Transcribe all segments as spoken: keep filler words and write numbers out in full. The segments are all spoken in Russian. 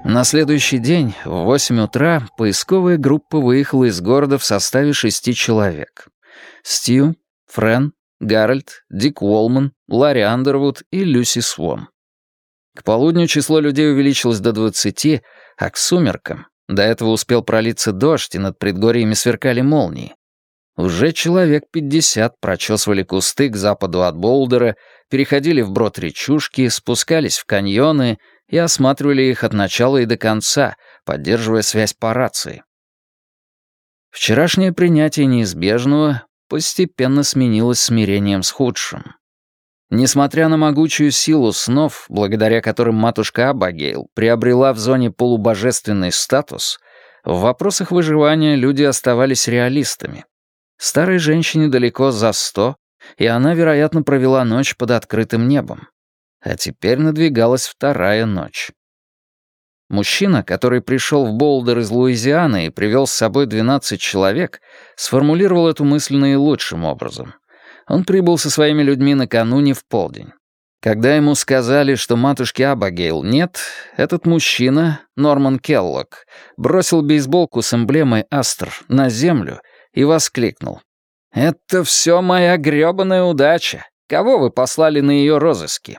На следующий день в восемь утра поисковая группа выехала из города в составе шести человек. Стью, Френ, Гарольд, Дик Уолман, Ларри Андервуд и Люси Свон. К полудню число людей увеличилось до двадцати, а к сумеркам, до этого успел пролиться дождь, и над предгорьями сверкали молнии, уже человек пятьдесят прочесывали кусты к западу от Болдера, переходили вброд речушки, спускались в каньоны и осматривали их от начала и до конца, поддерживая связь по рации. Вчерашнее принятие неизбежного постепенно сменилось смирением с худшим. Несмотря на могучую силу снов, благодаря которым матушка Абагейл приобрела в зоне полубожественный статус, в вопросах выживания люди оставались реалистами. Старой женщине далеко за сто, и она, вероятно, провела ночь под открытым небом. А теперь надвигалась вторая ночь. Мужчина, который пришел в Болдер из Луизианы и привел с собой двенадцать человек, сформулировал эту мысль наилучшим образом. Он прибыл со своими людьми накануне в полдень. Когда ему сказали, что матушки Абагейл нет, этот мужчина, Норман Келлок, бросил бейсболку с эмблемой «Астр» на землю и воскликнул: «Это все моя грёбаная удача! Кого вы послали на ее розыски?»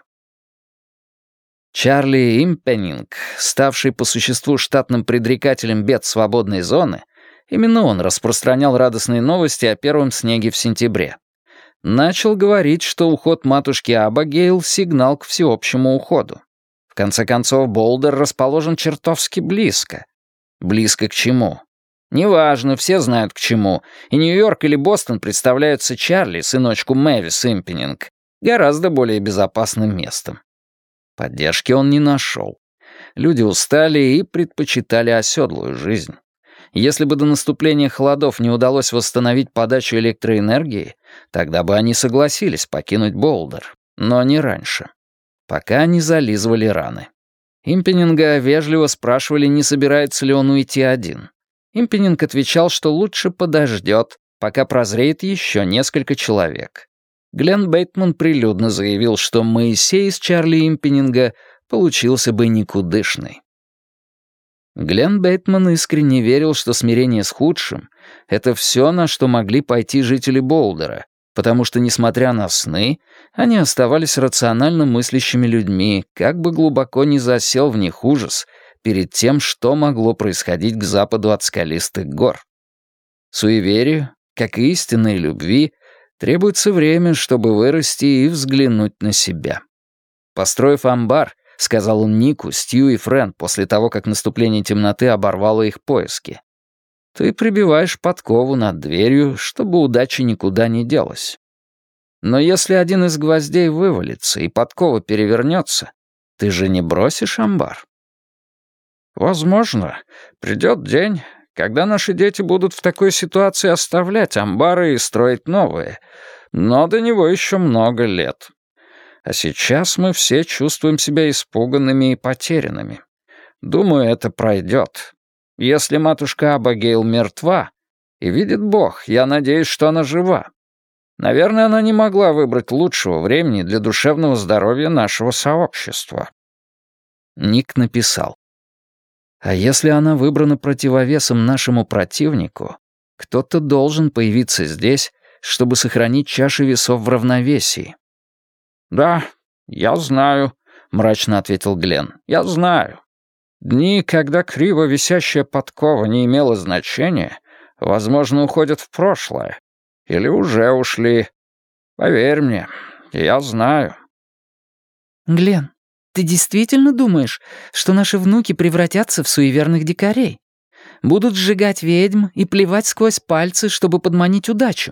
Чарли Импеннинг, ставший по существу штатным предрекателем бед свободной зоны, именно он распространял радостные новости о первом снеге в сентябре. Начал говорить, что уход матушки Абагейл — сигнал к всеобщему уходу. В конце концов, Болдер расположен чертовски близко. Близко к чему? Неважно, все знают к чему, и Нью-Йорк или Бостон представляются Чарли, сыночку Мэвис Импеннинг, гораздо более безопасным местом. Поддержки он не нашел. Люди устали и предпочитали оседлую жизнь. Если бы до наступления холодов не удалось восстановить подачу электроэнергии, тогда бы они согласились покинуть Болдер, но не раньше. Пока не зализывали раны. Импеннинга вежливо спрашивали, не собирается ли он уйти один. Импеннинг отвечал, что лучше подождет, пока прозреет еще несколько человек. Глен Бейтман прилюдно заявил, что Моисей из Чарли Импеннинга получился бы никудышный. Глен Бейтман искренне верил, что смирение с худшим — это все, на что могли пойти жители Болдера, потому что, несмотря на сны, они оставались рационально мыслящими людьми, как бы глубоко ни засел в них ужас перед тем, что могло происходить к западу от скалистых гор. Суеверию, как и истинной любви, требуется время, чтобы вырасти и взглянуть на себя. Построив амбар, — сказал он Нику, Стью и Френ после того, как наступление темноты оборвало их поиски, — ты прибиваешь подкову над дверью, чтобы удача никуда не делась. Но если один из гвоздей вывалится и подкова перевернется, ты же не бросишь амбар. Возможно, придет день, когда наши дети будут в такой ситуации оставлять амбары и строить новые, но до него еще много лет. А сейчас мы все чувствуем себя испуганными и потерянными. Думаю, это пройдет. Если матушка Абагейл мертва, и видит Бог, я надеюсь, что она жива. Наверное, она не могла выбрать лучшего времени для душевного здоровья нашего сообщества. Ник написал: «А если она выбрана противовесом нашему противнику, кто-то должен появиться здесь, чтобы сохранить чаши весов в равновесии». «Да, я знаю», — мрачно ответил Глен. «Я знаю. Дни, когда криво висящая подкова не имела значения, возможно, уходят в прошлое. Или уже ушли. Поверь мне, я знаю». «Глен, ты действительно думаешь, что наши внуки превратятся в суеверных дикарей? Будут сжигать ведьм и плевать сквозь пальцы, чтобы подманить удачу?»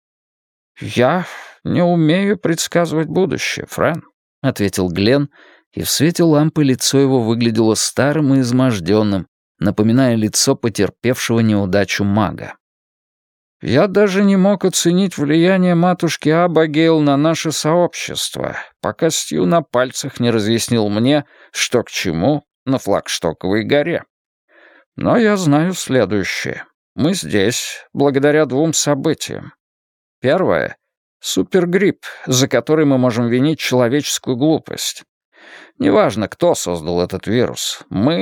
«Я не умею предсказывать будущее, Френ», — ответил Глен, и в свете лампы лицо его выглядело старым и изможденным, напоминая лицо потерпевшего неудачу мага. «Я даже не мог оценить влияние матушки Абагейл на наше сообщество, пока Стью на пальцах не разъяснил мне, что к чему на Флагштоковой горе. Но я знаю следующее. Мы здесь благодаря двум событиям. Первое — супергрипп, за который мы можем винить человеческую глупость. Неважно, кто создал этот вирус, мы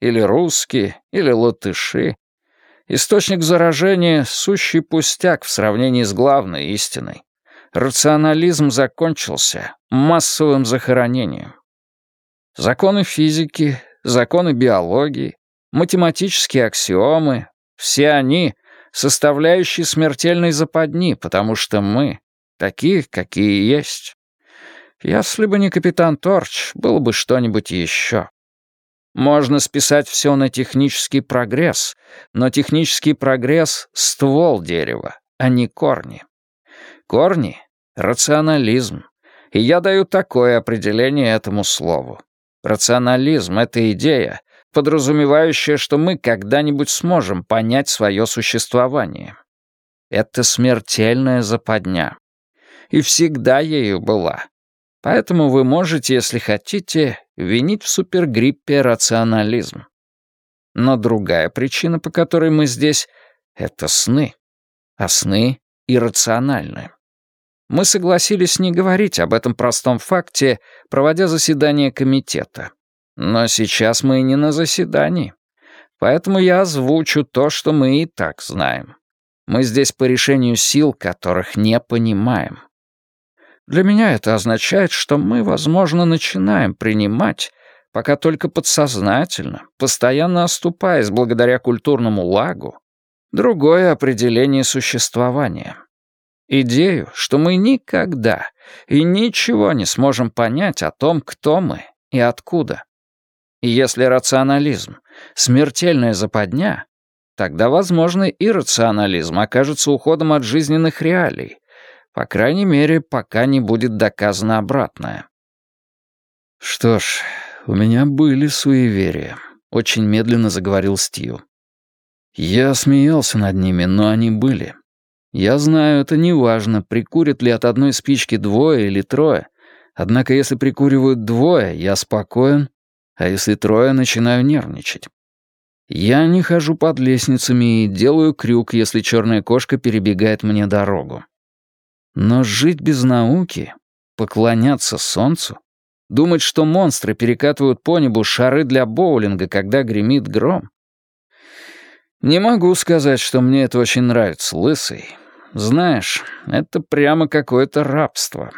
или русские, или латыши. Источник заражения — сущий пустяк в сравнении с главной истиной. Рационализм закончился массовым захоронением. Законы физики, законы биологии, математические аксиомы — все они — составляющие смертельной западни, потому что мы такие, какие есть. Если бы не капитан Торч, было бы что-нибудь еще. Можно списать все на технический прогресс, но технический прогресс — ствол дерева, а не корни. Корни — рационализм, и я даю такое определение этому слову. Рационализм — это идея, подразумевающая, что мы когда-нибудь сможем понять свое существование. Это смертельная западня. И всегда ею была. Поэтому вы можете, если хотите, винить в супергриппе рационализм. Но другая причина, по которой мы здесь, — это сны. А сны иррациональны. Мы согласились не говорить об этом простом факте, проводя заседание комитета. Но сейчас мы не на заседании. Поэтому я озвучу то, что мы и так знаем. Мы здесь по решению сил, которых не понимаем. Для меня это означает, что мы, возможно, начинаем принимать, пока только подсознательно, постоянно оступаясь благодаря культурному лагу, другое определение существования. Идею, что мы никогда и ничего не сможем понять о том, кто мы и откуда. И если рационализм — смертельная западня, тогда, возможно, иррационализм окажется уходом от жизненных реалий, по крайней мере, пока не будет доказано обратное. «Что ж, у меня были суеверия», — очень медленно заговорил Стью. «Я смеялся над ними, но они были. Я знаю, это не важно, прикурят ли от одной спички двое или трое. Однако если прикуривают двое, я спокоен, а если трое, начинаю нервничать. Я не хожу под лестницами и делаю крюк, если черная кошка перебегает мне дорогу. Но жить без науки, поклоняться солнцу, думать, что монстры перекатывают по небу шары для боулинга, когда гремит гром. Не могу сказать, что мне это очень нравится, лысый. Знаешь, это прямо какое-то рабство.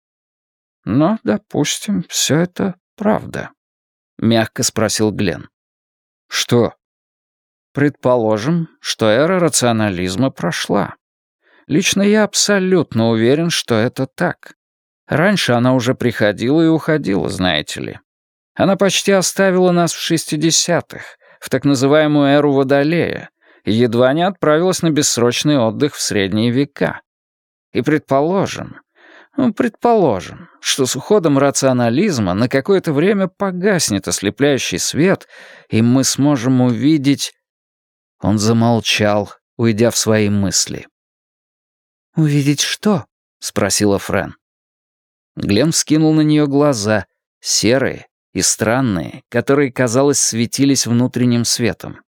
Но, допустим, все это правда», — мягко спросил Глен. «Что?» «Предположим, что эра рационализма прошла. Лично я абсолютно уверен, что это так. Раньше она уже приходила и уходила, знаете ли. Она почти оставила нас в шестидесятых, в так называемую эру Водолея, и едва не отправилась на бессрочный отдых в средние века. И предположим, ну, предположим, что с уходом рационализма на какое-то время погаснет ослепляющий свет, и мы сможем увидеть...» Он замолчал, уйдя в свои мысли. «Увидеть что?» — спросила Френ. Глен вскинул на нее глаза, серые и странные, которые, казалось, светились внутренним светом.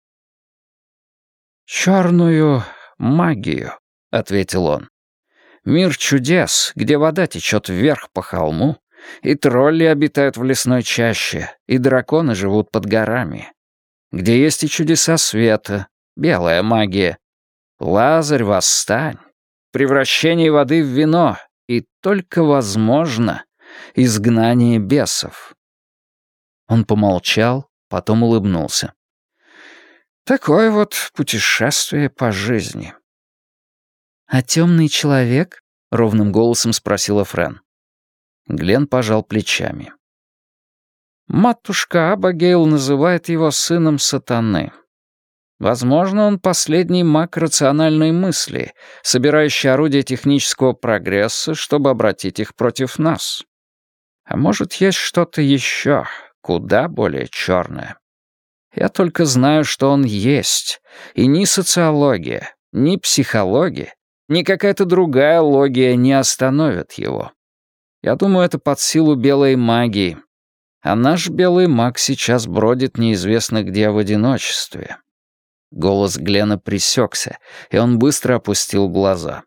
«Черную магию», — ответил он. «Мир чудес, где вода течет вверх по холму, и тролли обитают в лесной чаще, и драконы живут под горами. Где есть и чудеса света, белая магия. Лазарь, восстань! Превращение воды в вино, и только возможно изгнание бесов». Он помолчал, потом улыбнулся. «Такое вот путешествие по жизни». «А темный человек?» — ровным голосом спросила Френ. Глен пожал плечами. «Матушка Абагейл называет его сыном сатаны. Возможно, он последний маг рациональной мысли, собирающий орудия технического прогресса, чтобы обратить их против нас. А может, есть что-то еще, куда более черное. Я только знаю, что он есть, и ни социология, ни психология, ни какая-то другая логия не остановят его. Я думаю, это под силу белой магии. А наш белый маг сейчас бродит неизвестно где в одиночестве». Голос Глена пресекся, и он быстро опустил глаза.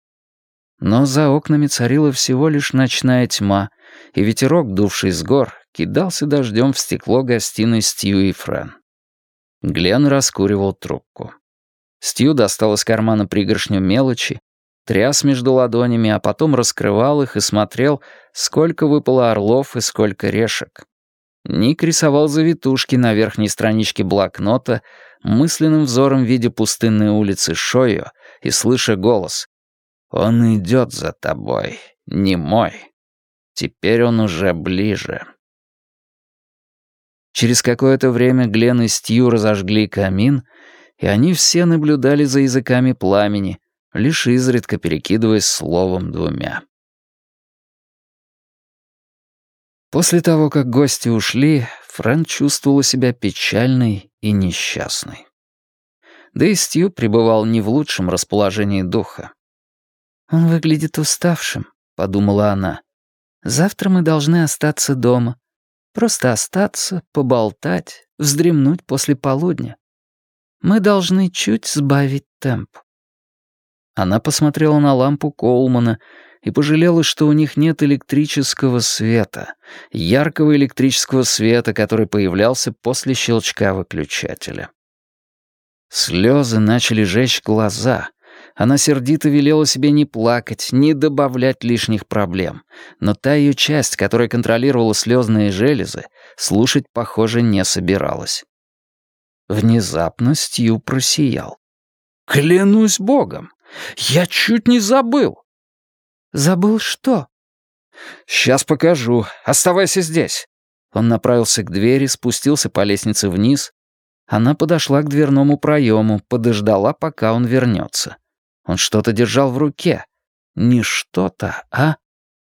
Но за окнами царила всего лишь ночная тьма, и ветерок, дувший с гор, кидался дождем в стекло гостиной Стью и Френ. Глен раскуривал трубку. Стью достал из кармана пригоршню мелочи, тряс между ладонями, а потом раскрывал их и смотрел, сколько выпало орлов и сколько решек. Ник рисовал завитушки на верхней страничке блокнота, мысленным взором видя пустынные улицы Шойо и слыша голос: «Он идет за тобой, не мой. Теперь он уже ближе». Через какое-то время Глен и Стью разожгли камин, и они все наблюдали за языками пламени, лишь изредка перекидываясь словом двумя. После того, как гости ушли, Фрэн чувствовала себя печальной и несчастной. Да и Стью пребывал не в лучшем расположении духа. «Он выглядит уставшим», — подумала она. «Завтра мы должны остаться дома. Просто остаться, поболтать, вздремнуть после полудня. Мы должны чуть сбавить темп». Она посмотрела на лампу Коулмана и пожалела, что у них нет электрического света, яркого электрического света, который появлялся после щелчка выключателя. Слезы начали жечь глаза. Она сердито велела себе не плакать, не добавлять лишних проблем, но та ее часть, которая контролировала слезные железы, слушать, похоже, не собиралась. Внезапно Стью просиял. «Клянусь богом! Я чуть не забыл!» «Забыл что?» «Сейчас покажу. Оставайся здесь». Он направился к двери, спустился по лестнице вниз. Она подошла к дверному проему, подождала, пока он вернется. Он что-то держал в руке. Не что-то, а...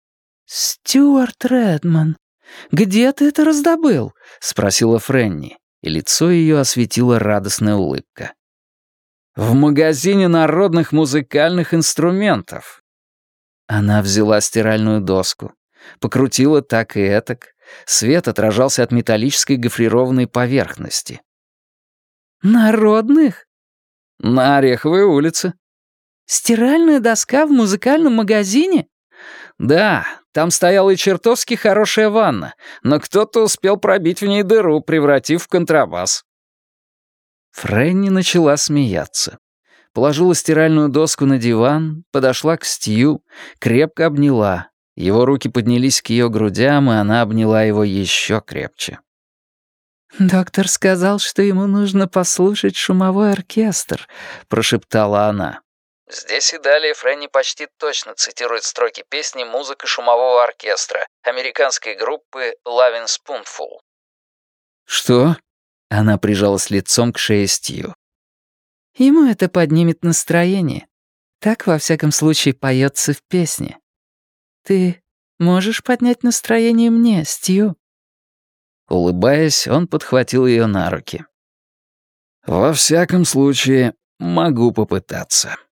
«Стюарт Редман, где ты это раздобыл?» — спросила Фрэнни, и лицо ее осветила радостная улыбка. «В магазине народных музыкальных инструментов». Она взяла стиральную доску, покрутила так и этак. Свет отражался от металлической гофрированной поверхности. «Народных?» «На Ореховой улице». «Стиральная доска в музыкальном магазине?» «Да, там стояла и чертовски хорошая ванна, но кто-то успел пробить в ней дыру, превратив в контрабас». Фрэнни начала смеяться. Положила стиральную доску на диван, подошла к Стью, крепко обняла. Его руки поднялись к ее грудям, и она обняла его еще крепче. «Доктор сказал, что ему нужно послушать шумовой оркестр», — прошептала она. Здесь и далее Фрэнни почти точно цитирует строки песни «Музыка шумового оркестра» американской группы Lovin' Spoonful. «Что?» — она прижалась лицом к шее Стью. «Ему это поднимет настроение. Так, во всяком случае, поется в песне. Ты можешь поднять настроение мне, Стью?» Улыбаясь, он подхватил ее на руки. «Во всяком случае, могу попытаться».